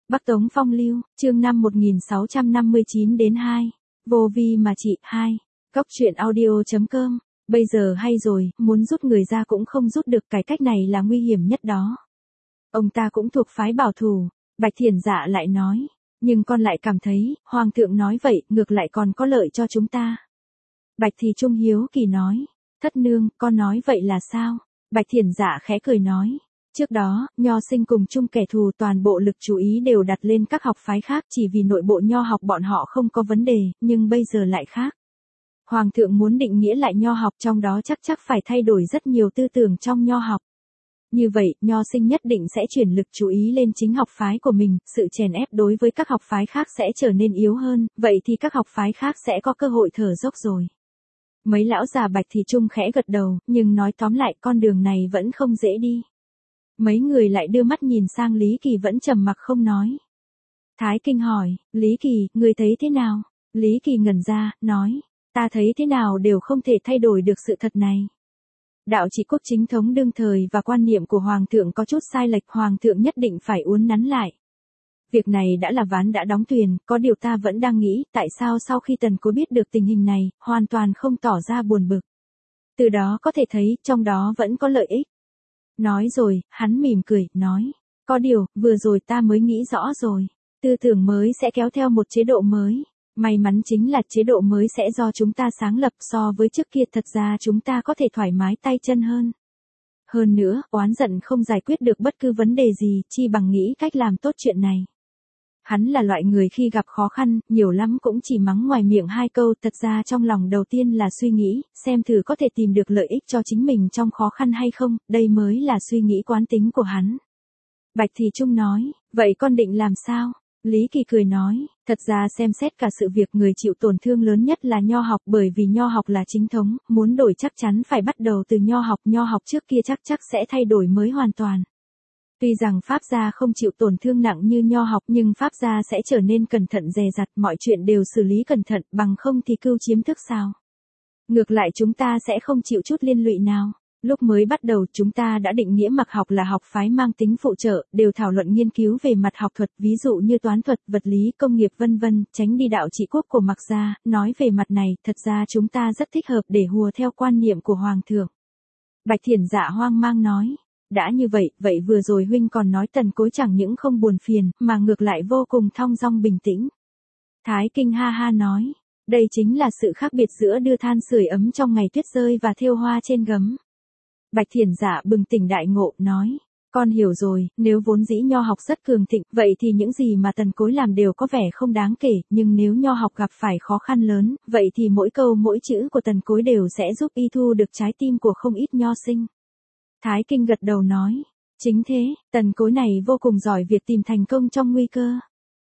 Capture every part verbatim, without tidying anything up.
Bắc Tống Phong Lưu, chương năm một nghìn sáu trăm năm mươi chín đến hai. Vô vi mà chị, hai. Góc truyện audio chấm com. Bây giờ hay rồi, muốn rút người ra cũng không rút được, cái cách này là nguy hiểm nhất đó. Ông ta cũng thuộc phái bảo thủ, Bạch Thiển Dạ lại nói. Nhưng con lại cảm thấy, Hoàng thượng nói vậy, ngược lại còn có lợi cho chúng ta. Bạch Thì Trung hiếu kỳ nói. Thất nương, con nói vậy là sao? Bạch Thiển Dạ khẽ cười nói. Trước đó, Nho Sinh cùng chung kẻ thù, toàn bộ lực chú ý đều đặt lên các học phái khác chỉ vì nội bộ Nho học bọn họ không có vấn đề, nhưng bây giờ lại khác. Hoàng thượng muốn định nghĩa lại Nho học, trong đó chắc chắc phải thay đổi rất nhiều tư tưởng trong Nho học. Như vậy, Nho Sinh nhất định sẽ chuyển lực chú ý lên chính học phái của mình, sự chèn ép đối với các học phái khác sẽ trở nên yếu hơn, vậy thì các học phái khác sẽ có cơ hội thở dốc rồi. Mấy lão già Bạch Thì Trung khẽ gật đầu, nhưng nói tóm lại con đường này vẫn không dễ đi. Mấy người lại đưa mắt nhìn sang Lý Kỳ vẫn trầm mặc không nói. Thái Kinh hỏi, Lý Kỳ, người thấy thế nào? Lý Kỳ ngẩn ra, nói, ta thấy thế nào đều không thể thay đổi được sự thật này. Đạo trị quốc chính thống đương thời và quan niệm của Hoàng thượng có chút sai lệch, Hoàng thượng nhất định phải uốn nắn lại. Việc này đã là ván đã đóng thuyền, có điều ta vẫn đang nghĩ, tại sao sau khi Tần Cố biết được tình hình này, hoàn toàn không tỏ ra buồn bực. Từ đó có thể thấy, trong đó vẫn có lợi ích. Nói rồi, hắn mỉm cười, nói, có điều, vừa rồi ta mới nghĩ rõ rồi, tư tưởng mới sẽ kéo theo một chế độ mới, may mắn chính là chế độ mới sẽ do chúng ta sáng lập, so với trước kia thật ra chúng ta có thể thoải mái tay chân hơn. Hơn nữa, oán giận không giải quyết được bất cứ vấn đề gì, chi bằng nghĩ cách làm tốt chuyện này. Hắn là loại người khi gặp khó khăn, nhiều lắm cũng chỉ mắng ngoài miệng hai câu, thật ra trong lòng đầu tiên là suy nghĩ, xem thử có thể tìm được lợi ích cho chính mình trong khó khăn hay không, đây mới là suy nghĩ quán tính của hắn. Bạch Thì Trung nói, vậy con định làm sao? Lý Kỳ cười nói, thật ra xem xét cả sự việc người chịu tổn thương lớn nhất là Nho học, bởi vì Nho học là chính thống, muốn đổi chắc chắn phải bắt đầu từ Nho học, Nho học trước kia chắc chắc sẽ thay đổi mới hoàn toàn. Tuy rằng Pháp gia không chịu tổn thương nặng như Nho học, nhưng Pháp gia sẽ trở nên cẩn thận dè dặt, mọi chuyện đều xử lý cẩn thận, bằng không thì cưu chiếm thức sao. Ngược lại chúng ta sẽ không chịu chút liên lụy nào. Lúc mới bắt đầu chúng ta đã định nghĩa mặc học là học phái mang tính phụ trợ, đều thảo luận nghiên cứu về mặt học thuật, ví dụ như toán thuật, vật lý, công nghiệp vân vân, tránh đi đạo trị quốc của Mạc gia. Nói về mặt này, thật ra chúng ta rất thích hợp để hùa theo quan niệm của Hoàng thượng. Bạch Thiển Dạ hoang mang nói. Đã như vậy, vậy vừa rồi huynh còn nói Tần Cối chẳng những không buồn phiền, mà ngược lại vô cùng thong dong bình tĩnh. Thái Kinh ha ha nói, đây chính là sự khác biệt giữa đưa than sưởi ấm trong ngày tuyết rơi và thêu hoa trên gấm. Bạch Thiển Dạ bừng tỉnh đại ngộ, nói, con hiểu rồi, nếu vốn dĩ Nho học rất cường thịnh, vậy thì những gì mà Tần Cối làm đều có vẻ không đáng kể, nhưng nếu Nho học gặp phải khó khăn lớn, vậy thì mỗi câu mỗi chữ của Tần Cối đều sẽ giúp y thu được trái tim của không ít Nho sinh. Thái Kinh gật đầu nói, chính thế, Tần Cối này vô cùng giỏi việc tìm thành công trong nguy cơ.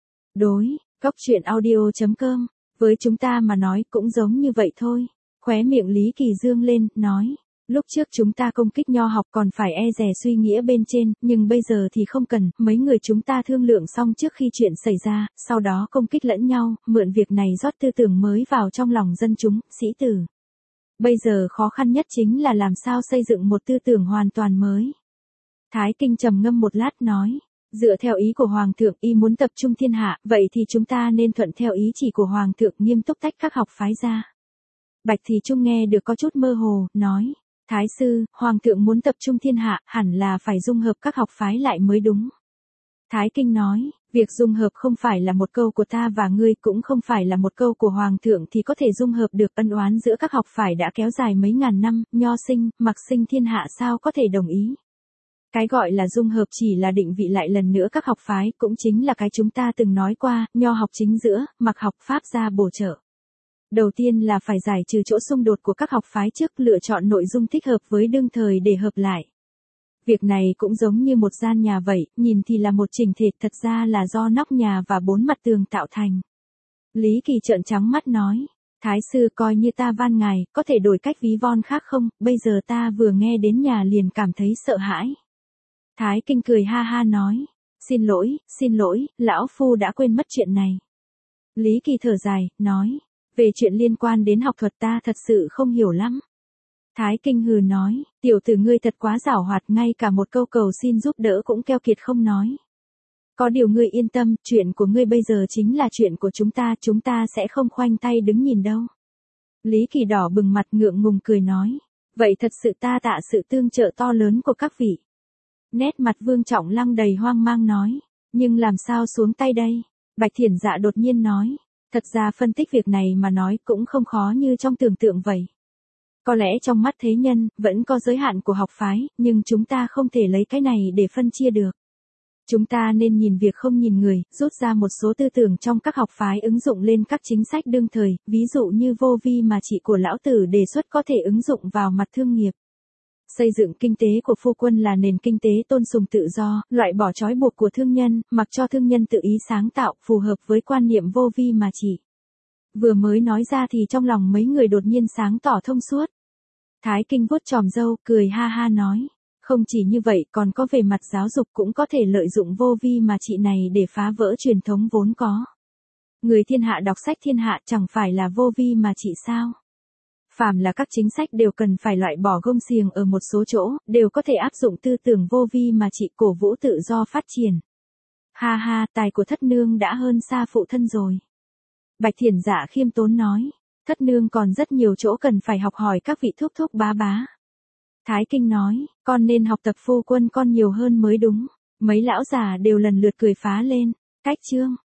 Đối, góc truyện audio chấm com, với chúng ta mà nói cũng giống như vậy thôi. Khóe miệng Lý Kỳ dương lên, nói, lúc trước chúng ta công kích Nho học còn phải e dè suy nghĩa bên trên, nhưng bây giờ thì không cần, mấy người chúng ta thương lượng xong trước khi chuyện xảy ra, sau đó công kích lẫn nhau, mượn việc này rót tư tưởng mới vào trong lòng dân chúng, sĩ tử. Bây giờ khó khăn nhất chính là làm sao xây dựng một tư tưởng hoàn toàn mới. Thái Kinh trầm ngâm một lát nói, dựa theo ý của Hoàng thượng, y muốn tập trung thiên hạ, vậy thì chúng ta nên thuận theo ý chỉ của Hoàng thượng, nghiêm túc tách các học phái ra. Bạch Thì Trung nghe được có chút mơ hồ, nói, Thái sư, Hoàng thượng muốn tập trung thiên hạ, hẳn là phải dung hợp các học phái lại mới đúng. Thái Kinh nói, việc dung hợp không phải là một câu của ta và ngươi, cũng không phải là một câu của Hoàng thượng thì có thể dung hợp được, ân oán giữa các học phái đã kéo dài mấy ngàn năm, Nho sinh, Mạc sinh thiên hạ sao có thể đồng ý. Cái gọi là dung hợp chỉ là định vị lại lần nữa các học phái, cũng chính là cái chúng ta từng nói qua, Nho học chính giữa, Mạc học Pháp gia bổ trợ. Đầu tiên là phải giải trừ chỗ xung đột của các học phái trước, lựa chọn nội dung thích hợp với đương thời để hợp lại. Việc này cũng giống như một gian nhà vậy, nhìn thì là một chỉnh thể, thật ra là do nóc nhà và bốn mặt tường tạo thành. Lý Kỳ trợn trắng mắt nói, Thái sư coi như ta van ngài, có thể đổi cách ví von khác không, bây giờ ta vừa nghe đến nhà liền cảm thấy sợ hãi. Thái Kinh cười ha ha nói, xin lỗi, xin lỗi, lão phu đã quên mất chuyện này. Lý Kỳ thở dài, nói, về chuyện liên quan đến học thuật ta thật sự không hiểu lắm. Thái Kinh hừ nói, tiểu tử ngươi thật quá giảo hoạt, ngay cả một câu cầu xin giúp đỡ cũng keo kiệt không nói. Có điều ngươi yên tâm, chuyện của ngươi bây giờ chính là chuyện của chúng ta, chúng ta sẽ không khoanh tay đứng nhìn đâu. Lý Kỳ đỏ bừng mặt ngượng ngùng cười nói. Vậy thật sự ta tạ sự tương trợ to lớn của các vị. Nét mặt Vương Trọng Lăng đầy hoang mang nói. Nhưng làm sao xuống tay đây? Bạch Thiển Dạ đột nhiên nói. Thật ra phân tích việc này mà nói cũng không khó như trong tưởng tượng vậy. Có lẽ trong mắt thế nhân, vẫn có giới hạn của học phái, nhưng chúng ta không thể lấy cái này để phân chia được. Chúng ta nên nhìn việc không nhìn người, rút ra một số tư tưởng trong các học phái ứng dụng lên các chính sách đương thời, ví dụ như vô vi mà chị của lão tử đề xuất có thể ứng dụng vào mặt thương nghiệp. Xây dựng kinh tế của phu quân là nền kinh tế tôn sùng tự do, loại bỏ trói buộc của thương nhân, mặc cho thương nhân tự ý sáng tạo, phù hợp với quan niệm vô vi mà chị. Vừa mới nói ra thì trong lòng mấy người đột nhiên sáng tỏ thông suốt. Thái Kinh vuốt chòm râu, cười ha ha nói. Không chỉ như vậy còn có về mặt giáo dục cũng có thể lợi dụng vô vi mà chị này để phá vỡ truyền thống vốn có. Người thiên hạ đọc sách thiên hạ chẳng phải là vô vi mà chị sao? Phàm là các chính sách đều cần phải loại bỏ gông xiềng ở một số chỗ, đều có thể áp dụng tư tưởng vô vi mà chị cổ vũ tự do phát triển. Ha ha, tài của thất nương đã hơn xa phụ thân rồi. Bạch Thiển Dạ khiêm tốn nói, thất nương còn rất nhiều chỗ cần phải học hỏi các vị thúc thúc bá bá. Thái Kinh nói, con nên học tập phu quân con nhiều hơn mới đúng. Mấy lão già đều lần lượt cười phá lên. Cách chương